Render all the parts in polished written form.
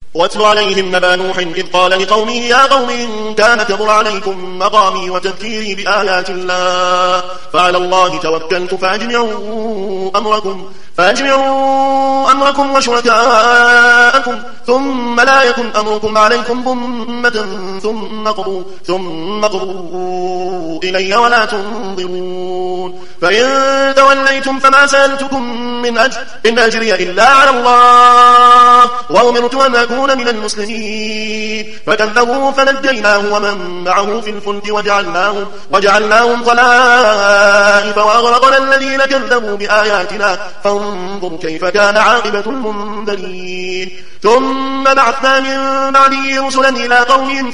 واتل عليهم نبأ نوح إذ قال لقومه يا قوم إن كان كبر عليكم مقامي وتذكيري بآيات الله فعلى الله توكلت فأجمعوا أمركم وشركاءكم ثم لا يكن أمركم عليكم غمة ثم قضوا إلي ولا تنظرون فإن توليتم فما سألتكم من أجر إن أجري إلا على الله وأمرت أن أكون من المسلمين فكذبوه فنجيناه ومن معه في الفلك وجعلناهم خلائف وأغرقنا الذين كذبوا بآياتنا فانظر كيف كان عاقبة المنذرين ثم بعثنا من بعده رسلا إلى قومهم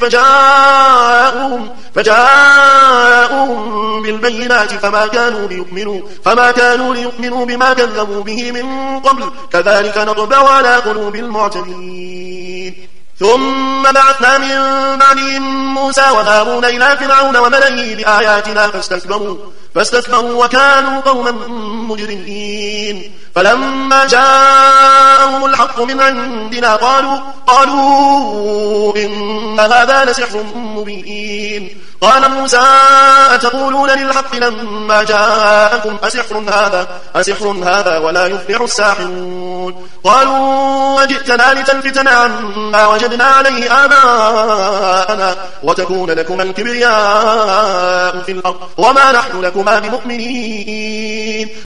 فجاءوهم بالبينات فما كانوا ليؤمنوا بما كذبوا به من قبل كذلك نطبع على قلوب المعتدين ثم بعثنا من بعدهم موسى وهارون إلى فرعون وملئه بآياتنا فاستكبروا وكانوا قوما مجرمين فلما جاءهم الحق من عندنا قالوا إن هذا لسحر مبين قال موسى أتقولون للحق لما جاءكم أسحر هذا ولا يفلح الساحرون قالوا وجئتنا لتلفتنا عما وجدنا عليه آباءنا وتكون لكما الكبرياء في الأرض وما نحن لكما بمؤمنين